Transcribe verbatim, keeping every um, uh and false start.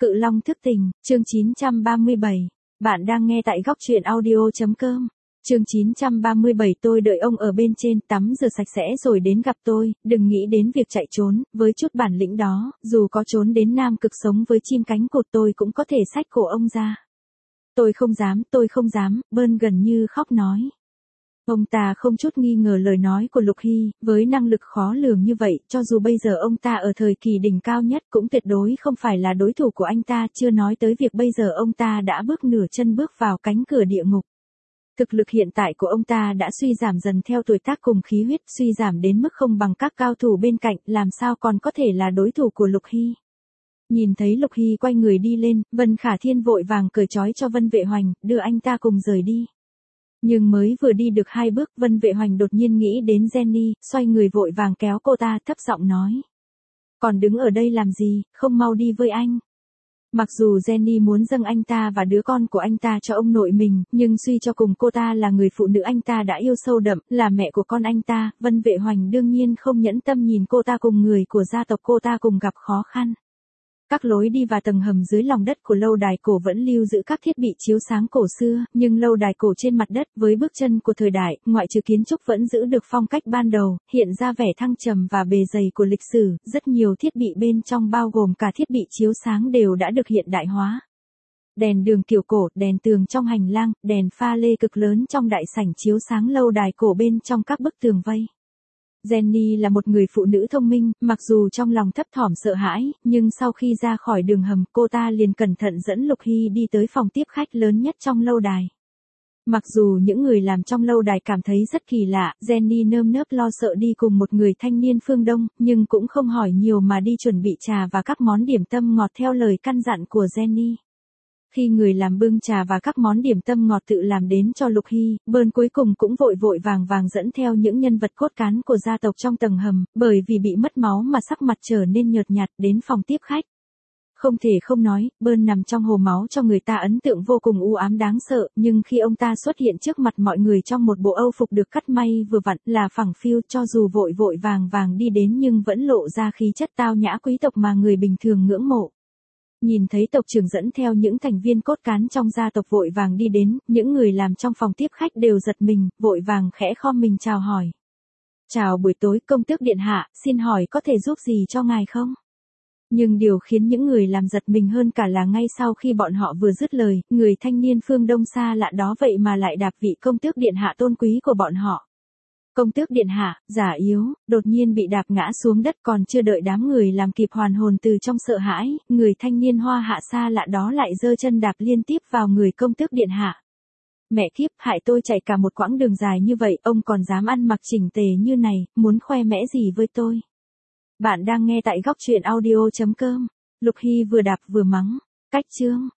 Cự Long thức tình, chương chín trăm ba mươi bảy. Bạn đang nghe tại góc truyện audio.com. Chương chín trăm ba mươi bảy tôi đợi ông ở bên trên tắm rửa sạch sẽ rồi đến gặp tôi, đừng nghĩ đến việc chạy trốn, với chút bản lĩnh đó, dù có trốn đến Nam Cực sống với chim cánh cụt tôi cũng có thể xách cổ ông ra. Tôi không dám, tôi không dám, Bơn gần như khóc nói. Ông ta không chút nghi ngờ lời nói của Lục Hy, với năng lực khó lường như vậy, cho dù bây giờ ông ta ở thời kỳ đỉnh cao nhất cũng tuyệt đối không phải là đối thủ của anh ta, chưa nói tới việc bây giờ ông ta đã bước nửa chân bước vào cánh cửa địa ngục. Thực lực hiện tại của ông ta đã suy giảm dần theo tuổi tác cùng khí huyết, suy giảm đến mức không bằng các cao thủ bên cạnh, làm sao còn có thể là đối thủ của Lục Hy. Nhìn thấy Lục Hy quay người đi lên, Vân Khả Thiên vội vàng cởi trói cho Vân Vệ Hoành, đưa anh ta cùng rời đi. Nhưng mới vừa đi được hai bước, Vân Vệ Hoành đột nhiên nghĩ đến Jenny, xoay người vội vàng kéo cô ta, thấp giọng nói. Còn đứng ở đây làm gì, không mau đi với anh. Mặc dù Jenny muốn dâng anh ta và đứa con của anh ta cho ông nội mình, nhưng suy cho cùng cô ta là người phụ nữ anh ta đã yêu sâu đậm, là mẹ của con anh ta, Vân Vệ Hoành đương nhiên không nhẫn tâm nhìn cô ta cùng người của gia tộc cô ta cùng gặp khó khăn. Các lối đi và tầng hầm dưới lòng đất của lâu đài cổ vẫn lưu giữ các thiết bị chiếu sáng cổ xưa, nhưng lâu đài cổ trên mặt đất với bước chân của thời đại, ngoại trừ kiến trúc vẫn giữ được phong cách ban đầu, hiện ra vẻ thăng trầm và bề dày của lịch sử, rất nhiều thiết bị bên trong bao gồm cả thiết bị chiếu sáng đều đã được hiện đại hóa. Đèn đường kiểu cổ, đèn tường trong hành lang, đèn pha lê cực lớn trong đại sảnh chiếu sáng lâu đài cổ bên trong các bức tường vây. Jenny là một người phụ nữ thông minh, mặc dù trong lòng thấp thỏm sợ hãi, nhưng sau khi ra khỏi đường hầm, cô ta liền cẩn thận dẫn Lục Hy đi tới phòng tiếp khách lớn nhất trong lâu đài. Mặc dù những người làm trong lâu đài cảm thấy rất kỳ lạ, Jenny nơm nớp lo sợ đi cùng một người thanh niên phương Đông, nhưng cũng không hỏi nhiều mà đi chuẩn bị trà và các món điểm tâm ngọt theo lời căn dặn của Jenny. Khi người làm bưng trà và các món điểm tâm ngọt tự làm đến cho Lục Hy, Bơn cuối cùng cũng vội vội vàng vàng dẫn theo những nhân vật cốt cán của gia tộc trong tầng hầm, bởi vì bị mất máu mà sắc mặt trở nên nhợt nhạt đến phòng tiếp khách. Không thể không nói, Bơn nằm trong hồ máu cho người ta ấn tượng vô cùng u ám đáng sợ, nhưng khi ông ta xuất hiện trước mặt mọi người trong một bộ âu phục được cắt may vừa vặn là phẳng phiu, cho dù vội vội vàng vàng đi đến nhưng vẫn lộ ra khí chất tao nhã quý tộc mà người bình thường ngưỡng mộ. Nhìn thấy tộc trưởng dẫn theo những thành viên cốt cán trong gia tộc vội vàng đi đến, những người làm trong phòng tiếp khách đều giật mình, vội vàng khẽ khom mình chào hỏi. Chào buổi tối, công tước điện hạ, xin hỏi có thể giúp gì cho ngài không? Nhưng điều khiến những người làm giật mình hơn cả là ngay sau khi bọn họ vừa dứt lời, người thanh niên phương Đông xa lạ đó vậy mà lại đạp vị công tước điện hạ tôn quý của bọn họ. Công tước điện hạ, giả yếu, đột nhiên bị đạp ngã xuống đất, còn chưa đợi đám người làm kịp hoàn hồn từ trong sợ hãi, người thanh niên hoa hạ xa lạ đó lại giơ chân đạp liên tiếp vào người công tước điện hạ. Mẹ kiếp, hại tôi chạy cả một quãng đường dài như vậy, ông còn dám ăn mặc chỉnh tề như này, muốn khoe mẽ gì với tôi? Bạn đang nghe tại góc truyện audio chấm com. Lục Hy vừa đạp vừa mắng. Cách chương.